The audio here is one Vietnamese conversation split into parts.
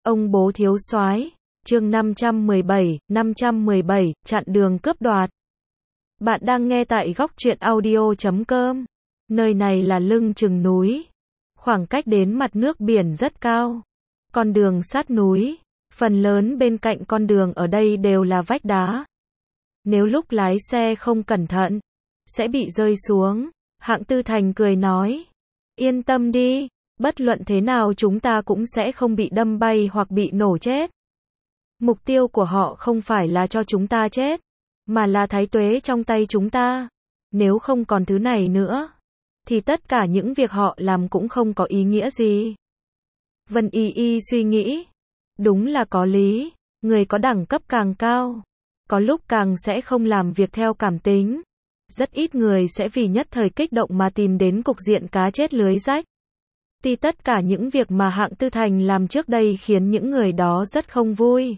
Ông bố thiếu soái, chương 517, chặn đường cướp đoạt. Bạn đang nghe tại góc truyện audio.com. Nơi này là lưng chừng núi. Khoảng cách đến mặt nước biển rất cao. Con đường sát núi. Phần lớn bên cạnh con đường ở đây đều là vách đá. Nếu lúc lái xe không cẩn thận, sẽ bị rơi xuống. Hạng Tư Thành cười nói. Yên tâm đi, bất luận thế nào chúng ta cũng sẽ không bị đâm bay hoặc bị nổ chết. Mục tiêu của họ không phải là cho chúng ta chết, mà là thái tuế trong tay chúng ta. Nếu không còn thứ này nữa, thì tất cả những việc họ làm cũng không có ý nghĩa gì. Vân Y Y suy nghĩ. Đúng là có lý, người có đẳng cấp càng cao, có lúc càng sẽ không làm việc theo cảm tính. Rất ít người sẽ vì nhất thời kích động mà tìm đến cục diện cá chết lưới rách. Tuy tất cả những việc mà Hạng Tư Thành làm trước đây khiến những người đó rất không vui.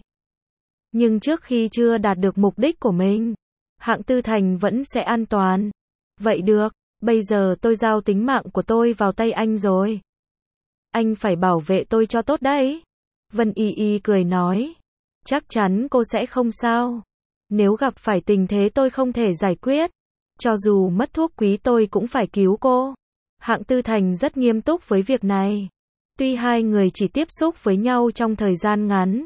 Nhưng trước khi chưa đạt được mục đích của mình, Hạng Tư Thành vẫn sẽ an toàn. Vậy được, bây giờ tôi giao tính mạng của tôi vào tay anh rồi. Anh phải bảo vệ tôi cho tốt đấy. Vân Y Y cười nói. Chắc chắn cô sẽ không sao. Nếu gặp phải tình thế tôi không thể giải quyết, cho dù mất thuốc quý tôi cũng phải cứu cô. Hạng Tư Thành rất nghiêm túc với việc này. Tuy hai người chỉ tiếp xúc với nhau trong thời gian ngắn,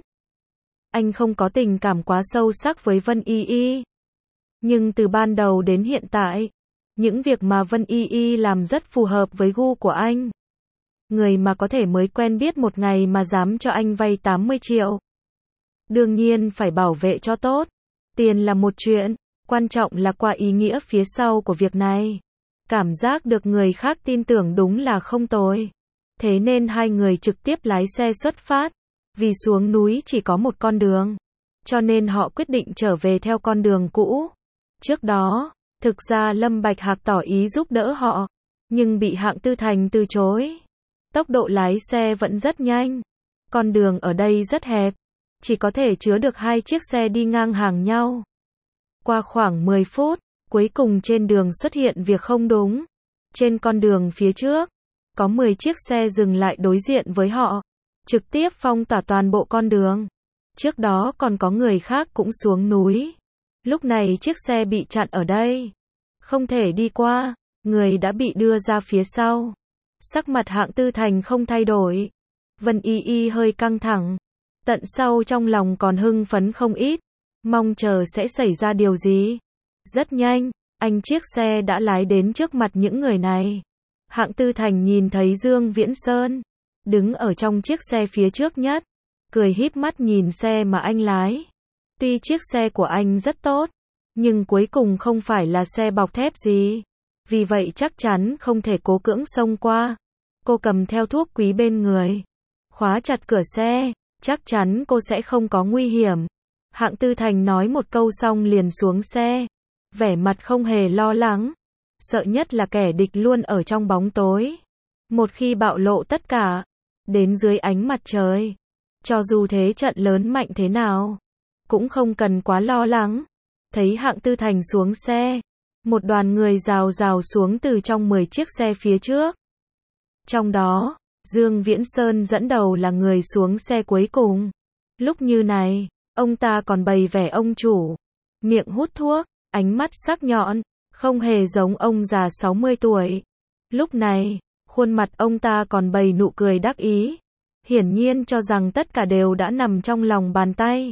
anh không có tình cảm quá sâu sắc với Vân Y Y. Nhưng từ ban đầu đến hiện tại, những việc mà Vân Y Y làm rất phù hợp với gu của anh. Người mà có thể mới quen biết một ngày mà dám cho anh vay 80 triệu. Đương nhiên phải bảo vệ cho tốt. Tiền là một chuyện, quan trọng là qua ý nghĩa phía sau của việc này. Cảm giác được người khác tin tưởng đúng là không tồi. Thế nên hai người trực tiếp lái xe xuất phát. Vì xuống núi chỉ có một con đường, cho nên họ quyết định trở về theo con đường cũ. Trước đó, thực ra Lâm Bạch Hạc tỏ ý giúp đỡ họ, nhưng bị Hạng Tư Thành từ chối. Tốc độ lái xe vẫn rất nhanh. Con đường ở đây rất hẹp, chỉ có thể chứa được hai chiếc xe đi ngang hàng nhau. Qua khoảng 10 phút, cuối cùng trên đường xuất hiện việc không đúng. Trên con đường phía trước, có 10 chiếc xe dừng lại đối diện với họ, trực tiếp phong tỏa toàn bộ con đường. Trước đó còn có người khác cũng xuống núi. Lúc này chiếc xe bị chặn ở đây, không thể đi qua, người đã bị đưa ra phía sau. Sắc mặt Hạng Tư Thành không thay đổi. Vân Y Y hơi căng thẳng. Tận sâu trong lòng còn hưng phấn không ít, mong chờ sẽ xảy ra điều gì. Rất nhanh, chiếc xe đã lái đến trước mặt những người này. Hạng Tư Thành nhìn thấy Dương Viễn Sơn đứng ở trong chiếc xe phía trước nhất, cười híp mắt nhìn xe mà anh lái. Tuy chiếc xe của anh rất tốt, nhưng cuối cùng không phải là xe bọc thép gì. Vì vậy chắc chắn không thể cố cưỡng xông qua. Cô cầm theo thuốc quý bên người, khóa chặt cửa xe, chắc chắn cô sẽ không có nguy hiểm. Hạng Tư Thành nói một câu xong liền xuống xe, vẻ mặt không hề lo lắng. Sợ nhất là kẻ địch luôn ở trong bóng tối. Một khi bạo lộ tất cả, đến dưới ánh mặt trời, cho dù thế trận lớn mạnh thế nào, cũng không cần quá lo lắng. Thấy Hạng Tư Thành xuống xe, một đoàn người rào rào xuống từ trong 10 chiếc xe phía trước. Trong đó, Dương Viễn Sơn dẫn đầu là người xuống xe cuối cùng. Lúc như này, ông ta còn bày vẻ ông chủ, miệng hút thuốc, ánh mắt sắc nhọn, không hề giống ông già 60 tuổi. Lúc này, khuôn mặt ông ta còn bày nụ cười đắc ý, hiển nhiên cho rằng tất cả đều đã nằm trong lòng bàn tay.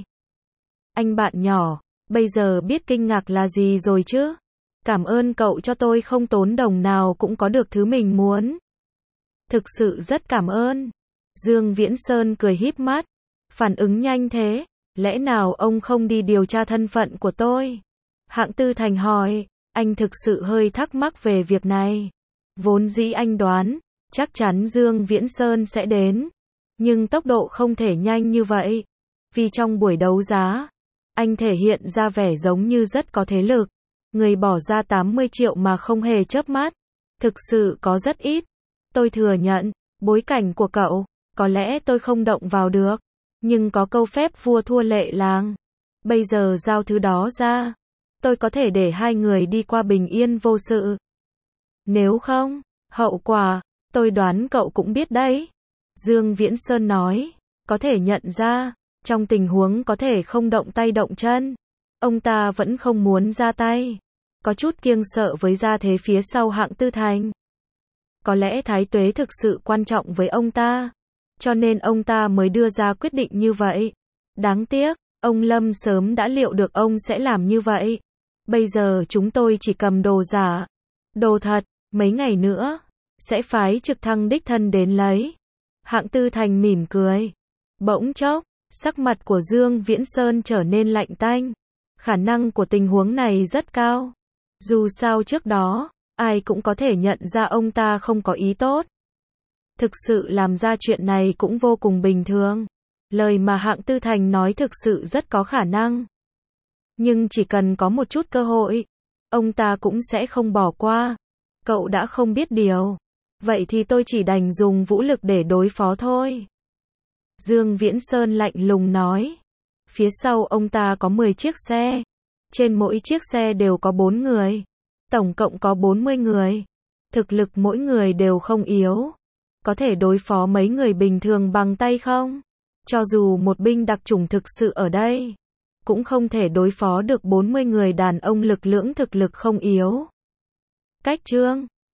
Anh bạn nhỏ, bây giờ biết kinh ngạc là gì rồi chứ? Cảm ơn cậu cho tôi không tốn đồng nào cũng có được thứ mình muốn. Thực sự rất cảm ơn. Dương Viễn Sơn cười híp mắt, phản ứng nhanh thế, lẽ nào ông không đi điều tra thân phận của tôi? Hạng Tư Thành hỏi, anh thực sự hơi thắc mắc về việc này. Vốn dĩ anh đoán, chắc chắn Dương Viễn Sơn sẽ đến, nhưng tốc độ không thể nhanh như vậy. Vì trong buổi đấu giá, anh thể hiện ra vẻ giống như rất có thế lực. Người bỏ ra 80 triệu mà không hề chớp mắt, thực sự có rất ít. Tôi thừa nhận, bối cảnh của cậu, có lẽ tôi không động vào được, nhưng có câu phép vua thua lệ làng. Bây giờ giao thứ đó ra, tôi có thể để hai người đi qua bình yên vô sự. Nếu không, hậu quả, tôi đoán cậu cũng biết đấy. Dương Viễn Sơn nói, Có thể nhận ra, trong tình huống có thể không động tay động chân, ông ta vẫn không muốn ra tay. Có chút kiêng sợ với gia thế phía sau Hạng Tư Thành. Có lẽ Thái Tuế thực sự quan trọng với ông ta, cho nên ông ta mới đưa ra quyết định như vậy. Đáng tiếc, ông Lâm sớm đã liệu được ông sẽ làm như vậy. Bây giờ chúng tôi chỉ cầm đồ giả. Đồ thật, mấy ngày nữa, sẽ phái trực thăng đích thân đến lấy. Hạng Tư Thành mỉm cười. Bỗng chốc, sắc mặt của Dương Viễn Sơn trở nên lạnh tanh. Khả năng của tình huống này rất cao. Dù sao trước đó, ai cũng có thể nhận ra ông ta không có ý tốt. Thực sự làm ra chuyện này cũng vô cùng bình thường. Lời mà Hạng Tư Thành nói thực sự rất có khả năng. Nhưng chỉ cần có một chút cơ hội, ông ta cũng sẽ không bỏ qua. Cậu đã không biết điều. Vậy thì tôi chỉ đành dùng vũ lực để đối phó thôi. Dương Viễn Sơn lạnh lùng nói. Phía sau ông ta có 10 chiếc xe. Trên mỗi chiếc xe đều có 4 người. Tổng cộng có 40 người. Thực lực mỗi người đều không yếu. Có thể đối phó mấy người bình thường bằng tay không? Cho dù một binh đặc chủng thực sự ở đây, cũng không thể đối phó được 40 người đàn ông lực lưỡng thực lực không yếu. Cách chương